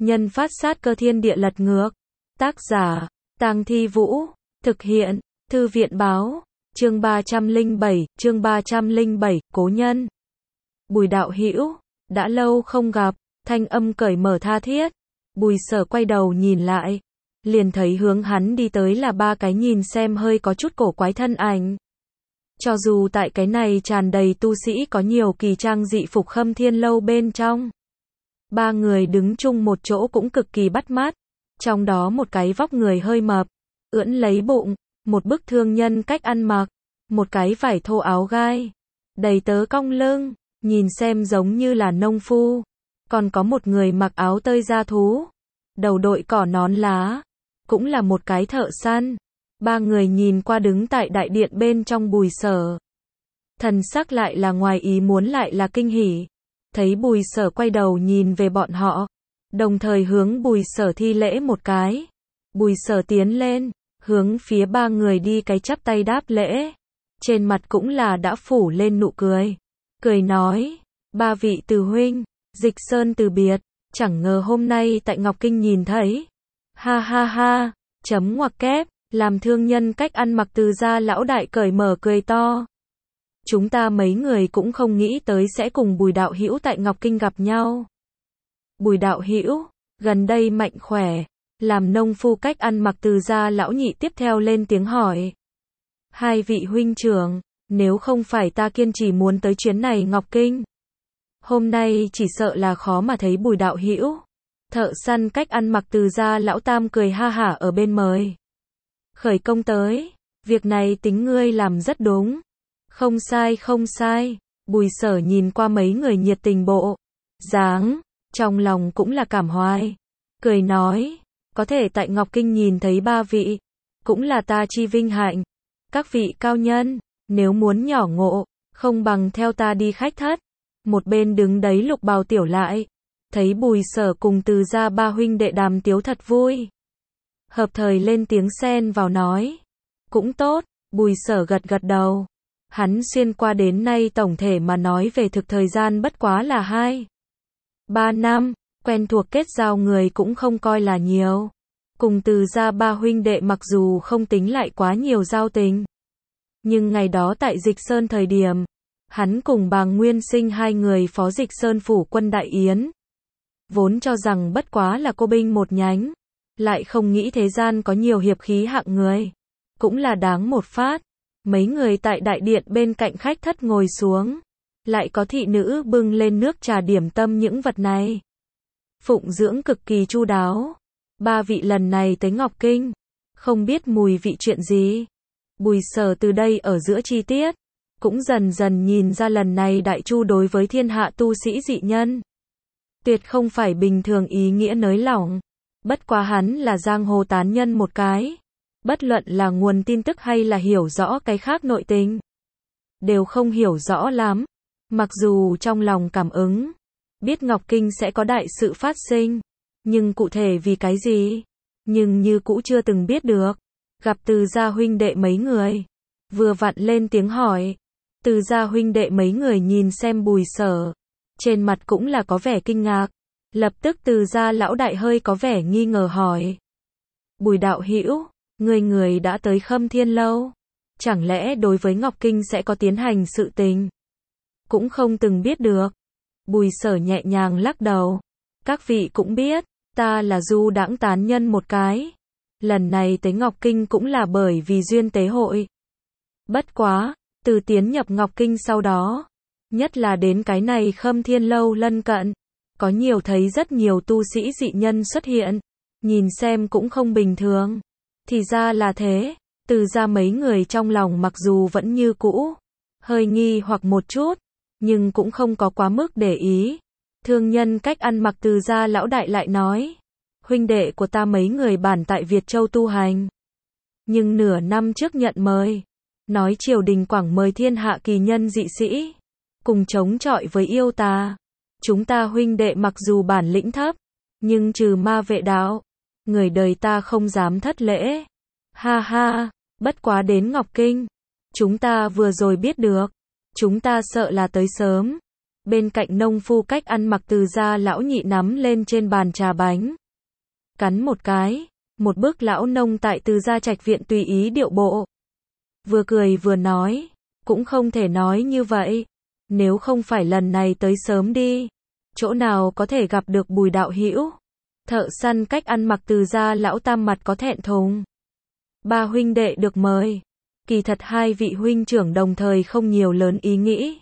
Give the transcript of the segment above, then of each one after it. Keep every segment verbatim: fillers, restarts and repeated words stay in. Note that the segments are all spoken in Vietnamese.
nhân phát sát cơ thiên địa lật ngược. Tác giả, Tang Thi Vũ. Thực hiện, Thư viện báo. Chương ba trăm lẻ bảy, chương ba trăm lẻ bảy, cố nhân. Bùi đạo hữu, đã lâu không gặp, thanh âm cởi mở tha thiết. Bùi Sở quay đầu nhìn lại, liền thấy hướng hắn đi tới là ba cái nhìn xem hơi có chút cổ quái thân ảnh. Cho dù tại cái này tràn đầy tu sĩ có nhiều kỳ trang dị phục Khâm Thiên Lâu bên trong, ba người đứng chung một chỗ cũng cực kỳ bắt mắt. Trong đó một cái vóc người hơi mập, ưỡn lấy bụng, một bức thương nhân cách ăn mặc, một cái vải thô áo gai, đầy tớ cong lưng, nhìn xem giống như là nông phu. Còn có một người mặc áo tơi da thú, đầu đội cỏ nón lá, cũng là một cái thợ săn. Ba người nhìn qua đứng tại đại điện bên trong Bùi Sở. Thần sắc lại là ngoài ý muốn lại là kinh hỉ. Thấy Bùi Sở quay đầu nhìn về bọn họ, đồng thời hướng Bùi Sở thi lễ một cái. Bùi Sở tiến lên, hướng phía ba người đi cái chắp tay đáp lễ. Trên mặt cũng là đã phủ lên nụ cười. Cười nói, ba vị từ huynh, Dịch Sơn từ biệt, chẳng ngờ hôm nay tại Ngọc Kinh nhìn thấy. Ha ha ha, chấm ngoặc kép, làm thương nhân cách ăn mặc Từ gia lão đại cởi mở cười to. Chúng ta mấy người cũng không nghĩ tới sẽ cùng Bùi đạo hữu tại Ngọc Kinh gặp nhau. Bùi đạo hữu, gần đây mạnh khỏe, làm nông phu cách ăn mặc Từ gia lão nhị tiếp theo lên tiếng hỏi. Hai vị huynh trưởng, nếu không phải ta kiên trì muốn tới chuyến này Ngọc Kinh, hôm nay chỉ sợ là khó mà thấy Bùi đạo hữu. Thợ săn cách ăn mặc Từ gia lão tam cười ha hả ở bên mời. Khởi công tới, việc này tính ngươi làm rất đúng. Không sai không sai, Bùi Sở nhìn qua mấy người nhiệt tình bộ dáng, trong lòng cũng là cảm hoài. Cười nói, có thể tại Ngọc Kinh nhìn thấy ba vị, cũng là ta chi vinh hạnh. Các vị cao nhân, nếu muốn nhỏ ngộ, không bằng theo ta đi khách thất. Một bên đứng đấy Lục Bào Tiểu lại, thấy Bùi Sở cùng Từ gia ba huynh đệ đàm tiếu thật vui. Hợp thời lên tiếng xen vào nói. Cũng tốt, Bùi Sở gật gật đầu. Hắn xuyên qua đến nay tổng thể mà nói về thực thời gian bất quá là hai, ba năm, quen thuộc kết giao người cũng không coi là nhiều. Cùng Từ gia ba huynh đệ mặc dù không tính lại quá nhiều giao tình, nhưng ngày đó tại Dịch Sơn thời điểm, hắn cùng Bàng Nguyên Sinh hai người phó Dịch Sơn phủ quân đại yến. Vốn cho rằng bất quá là cô binh một nhánh, lại không nghĩ thế gian có nhiều hiệp khí hạng người, cũng là đáng một phát. Mấy người tại đại điện bên cạnh khách thất ngồi xuống, lại có thị nữ bưng lên nước trà điểm tâm những vật này. Phụng dưỡng cực kỳ chu đáo. Ba vị lần này tới Ngọc Kinh, không biết mùi vị chuyện gì. Bùi Sở từ đây ở giữa chi tiết, cũng dần dần nhìn ra lần này đại chu đối với thiên hạ tu sĩ dị nhân. Tuyệt không phải bình thường ý nghĩa nới lỏng. Bất quá hắn là giang hồ tán nhân một cái. Bất luận là nguồn tin tức hay là hiểu rõ cái khác nội tình, đều không hiểu rõ lắm. Mặc dù trong lòng cảm ứng, biết Ngọc Kinh sẽ có đại sự phát sinh, nhưng cụ thể vì cái gì, nhưng như cũ chưa từng biết được. Gặp Từ gia huynh đệ mấy người, vừa vặn lên tiếng hỏi. Từ gia huynh đệ mấy người nhìn xem Bùi Sở, trên mặt cũng là có vẻ kinh ngạc. Lập tức Từ gia lão đại hơi có vẻ nghi ngờ hỏi. Bùi đạo hữu, người người đã tới Khâm Thiên Lâu, chẳng lẽ đối với Ngọc Kinh sẽ có tiến hành sự tình? Cũng không từng biết được. Bùi Sở nhẹ nhàng lắc đầu. Các vị cũng biết, ta là du đãng tán nhân một cái. Lần này tới Ngọc Kinh cũng là bởi vì duyên tế hội. Bất quá, từ tiến nhập Ngọc Kinh sau đó, nhất là đến cái này Khâm Thiên Lâu lân cận, có nhiều thấy rất nhiều tu sĩ dị nhân xuất hiện, nhìn xem cũng không bình thường. Thì ra là thế, Từ gia mấy người trong lòng mặc dù vẫn như cũ, hơi nghi hoặc một chút, nhưng cũng không có quá mức để ý. Thương nhân cách ăn mặc Từ gia lão đại lại nói, huynh đệ của ta mấy người bản tại Việt Châu tu hành, nhưng nửa năm trước nhận mời, nói triều đình quảng mời thiên hạ kỳ nhân dị sĩ, cùng chống chọi với yêu tà. Chúng ta huynh đệ mặc dù bản lĩnh thấp, nhưng trừ ma vệ đạo, người đời ta không dám thất lễ. Ha ha, bất quá đến Ngọc Kinh, chúng ta vừa rồi biết được, chúng ta sợ là tới sớm. Bên cạnh nông phu cách ăn mặc Từ gia lão nhị nắm lên trên bàn trà bánh. Cắn một cái, một bước lão nông tại Từ gia trạch viện tùy ý điệu bộ. Vừa cười vừa nói, cũng không thể nói như vậy. Nếu không phải lần này tới sớm đi, chỗ nào có thể gặp được Bùi đạo hữu. Thợ săn cách ăn mặc Từ gia lão tam mặt có thẹn thùng. Ba huynh đệ được mời. Kỳ thật hai vị huynh trưởng đồng thời không nhiều lớn ý nghĩ.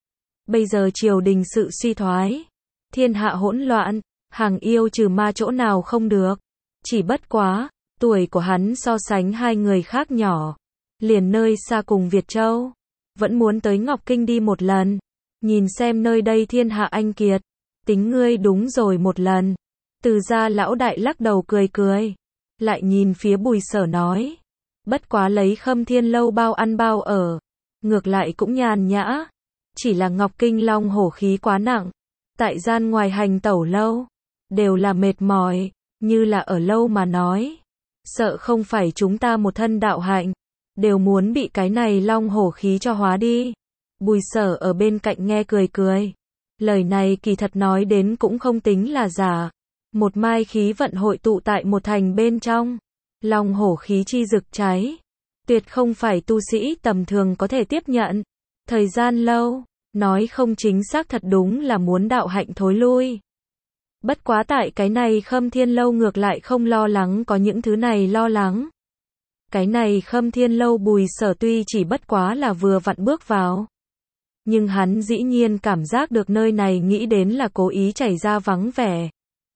Bây giờ triều đình sự suy thoái, thiên hạ hỗn loạn, hàng yêu trừ ma chỗ nào không được. Chỉ bất quá, tuổi của hắn so sánh hai người khác nhỏ, liền nơi xa cùng Việt Châu, vẫn muốn tới Ngọc Kinh đi một lần, nhìn xem nơi đây thiên hạ anh kiệt. Tính ngươi đúng rồi một lần. Từ gia lão đại lắc đầu cười cười, lại nhìn phía Bùi Sở nói, bất quá lấy Khâm Thiên lâu bao ăn bao ở, ngược lại cũng nhàn nhã, chỉ là Ngọc Kinh long hổ khí quá nặng, tại gian ngoài hành tẩu lâu, đều là mệt mỏi, như là ở lâu mà nói, sợ không phải chúng ta một thân đạo hạnh, đều muốn bị cái này long hổ khí cho hóa đi. Bùi Sở ở bên cạnh nghe cười cười, lời này kỳ thật nói đến cũng không tính là giả. Một mai khí vận hội tụ tại một thành bên trong, long hổ khí chi rực cháy, tuyệt không phải tu sĩ tầm thường có thể tiếp nhận. Thời gian lâu, nói không chính xác thật đúng là muốn đạo hạnh thối lui. Bất quá tại cái này Khâm Thiên lâu ngược lại không lo lắng có những thứ này lo lắng. Cái này Khâm Thiên lâu Bùi Sở tuy chỉ bất quá là vừa vặn bước vào, nhưng hắn dĩ nhiên cảm giác được nơi này nghĩ đến là cố ý chảy ra vắng vẻ,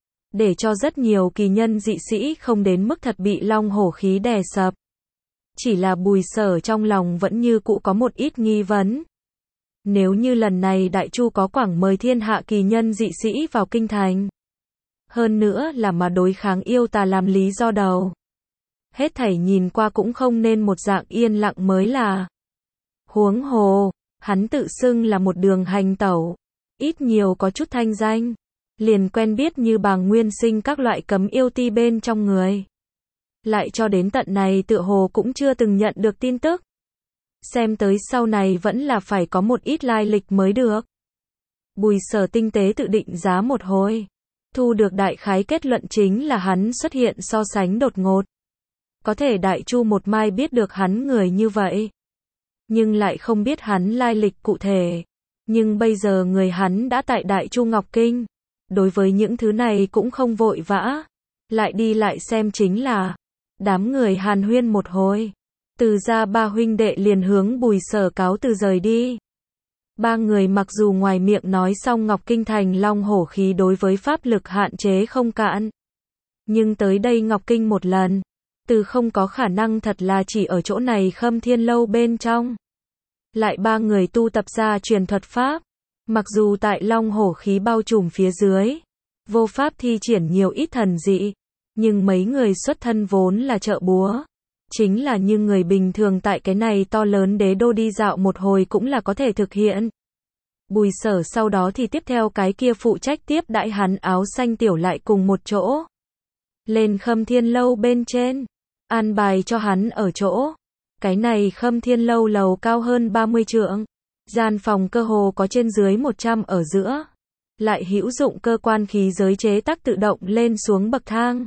để cho rất nhiều kỳ nhân dị sĩ không đến mức thật bị long hổ khí đè sập. Chỉ là Bùi Sở trong lòng vẫn như cũ có một ít nghi vấn. Nếu như lần này Đại Chu có quảng mời thiên hạ kỳ nhân dị sĩ vào kinh thành, hơn nữa là mà đối kháng yêu tà làm lý do đầu, hết thảy nhìn qua cũng không nên một dạng yên lặng mới là. Huống hồ, hắn tự xưng là một đường hành tẩu, ít nhiều có chút thanh danh, liền quen biết như Bàng Nguyên Sinh các loại cấm yêu ti bên trong người. Lại cho đến tận này tựa hồ cũng chưa từng nhận được tin tức. Xem tới sau này vẫn là phải có một ít lai lịch mới được. Bùi Sở tinh tế tự định giá một hồi, thu được đại khái kết luận chính là hắn xuất hiện so sánh đột ngột. Có thể Đại Chu một mai biết được hắn người như vậy, nhưng lại không biết hắn lai lịch cụ thể. Nhưng bây giờ người hắn đã tại Đại Chu Ngọc Kinh, đối với những thứ này cũng không vội vã, lại đi lại xem chính là. Đám người hàn huyên một hồi, Từ gia ba huynh đệ liền hướng Bùi Sở cáo từ rời đi. Ba người mặc dù ngoài miệng nói xong Ngọc Kinh thành long hổ khí đối với pháp lực hạn chế không cạn, nhưng tới đây Ngọc Kinh một lần, từ không có khả năng thật là chỉ ở chỗ này Khâm Thiên lâu bên trong. Lại ba người tu tập ra truyền thuật pháp, mặc dù tại long hổ khí bao trùm phía dưới, vô pháp thi triển nhiều ít thần dị, nhưng mấy người xuất thân vốn là trợ búa, chính là như người bình thường tại cái này to lớn đế đô đi dạo một hồi cũng là có thể thực hiện. Bùi Sở sau đó thì tiếp theo cái kia phụ trách tiếp đãi hắn áo xanh tiểu lại cùng một chỗ, lên Khâm Thiên lâu bên trên, an bài cho hắn ở chỗ. Cái này Khâm Thiên lâu lầu cao hơn ba mươi trượng, gian phòng cơ hồ có trên dưới một trăm ở giữa, lại hữu dụng cơ quan khí giới chế tác tự động lên xuống bậc thang,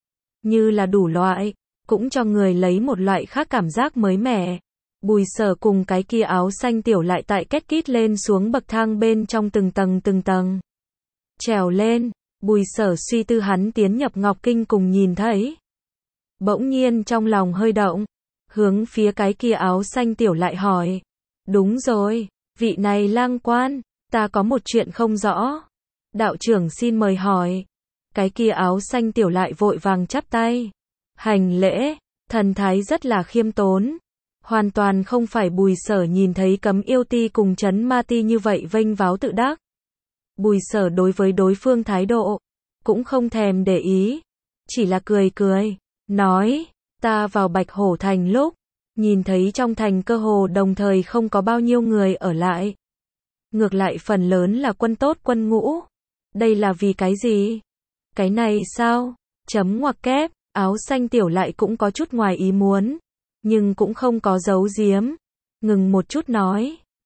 như là đủ loại, cũng cho người lấy một loại khác cảm giác mới mẻ. Bùi Sở cùng cái kia áo xanh tiểu lại tại két kít lên xuống bậc thang bên trong từng tầng từng tầng. Trèo lên, Bùi Sở suy tư hắn tiến nhập Ngọc Kinh cùng nhìn thấy. Bỗng nhiên trong lòng hơi động, hướng phía cái kia áo xanh tiểu lại hỏi. Đúng rồi, vị này lang quan, ta có một chuyện không rõ. Đạo trưởng xin mời hỏi. Cái kia áo xanh tiểu lại vội vàng chắp tay, hành lễ, thần thái rất là khiêm tốn. Hoàn toàn không phải Bùi Sở nhìn thấy cấm yêu ti cùng trấn ma ti như vậy vênh váo tự đắc. Bùi Sở đối với đối phương thái độ, cũng không thèm để ý, chỉ là cười cười, nói, ta vào Bạch Hổ Thành lúc, nhìn thấy trong thành cơ hồ đồng thời không có bao nhiêu người ở lại. Ngược lại phần lớn là quân tốt quân ngũ. Đây là vì cái gì? Cái này sao? Chấm ngoặc kép, áo xanh tiểu lại cũng có chút ngoài ý muốn, nhưng cũng không có giấu giếm. Ngừng một chút nói,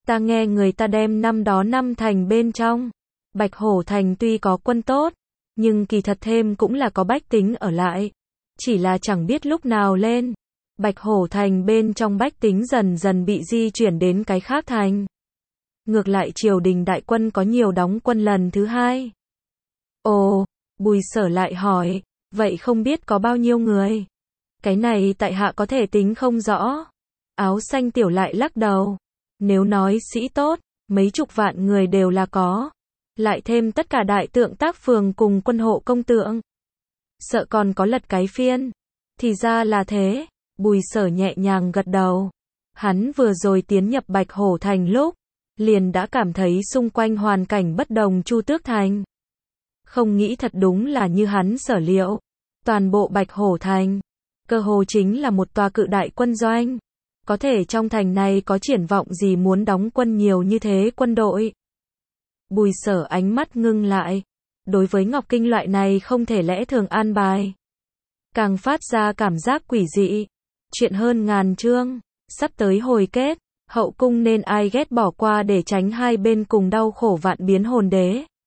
Ta nghe người ta đem năm đó năm thành bên trong. Bạch Hổ Thành tuy có quân tốt, nhưng kỳ thật thêm cũng là có bách tính ở lại. Chỉ là chẳng biết lúc nào lên. Bạch Hổ Thành bên trong bách tính dần dần bị di chuyển đến cái khác thành. Ngược lại triều đình đại quân có nhiều đóng quân lần thứ hai. Ồ, Bùi Sở lại hỏi, vậy không biết có bao nhiêu người? Cái này tại hạ có thể tính không rõ. Áo xanh tiểu lại lắc đầu. Nếu nói sĩ tốt, mấy chục vạn người đều là có. Lại thêm tất cả đại tượng tác phường cùng quân hộ công tượng. Sợ còn có lật cái phiên. Thì ra là thế. Bùi Sở nhẹ nhàng gật đầu. Hắn vừa rồi tiến nhập Bạch Hổ Thành lúc, liền đã cảm thấy xung quanh hoàn cảnh bất đồng Chu Tước Thành. Không nghĩ thật đúng là như hắn sở liệu. Toàn bộ Bạch Hổ Thành, cơ hồ chính là một tòa cự đại quân doanh. Có thể trong thành này có triển vọng gì muốn đóng quân nhiều như thế quân đội. Bùi Sở ánh mắt ngưng lại. Đối với Ngọc Kinh loại này không thể lẽ thường an bài. Càng phát ra cảm giác quỷ dị. Chuyện hơn ngàn chương, sắp tới hồi kết, hậu cung nên ai ghét bỏ qua để tránh hai bên cùng đau khổ vạn biến hồn đế.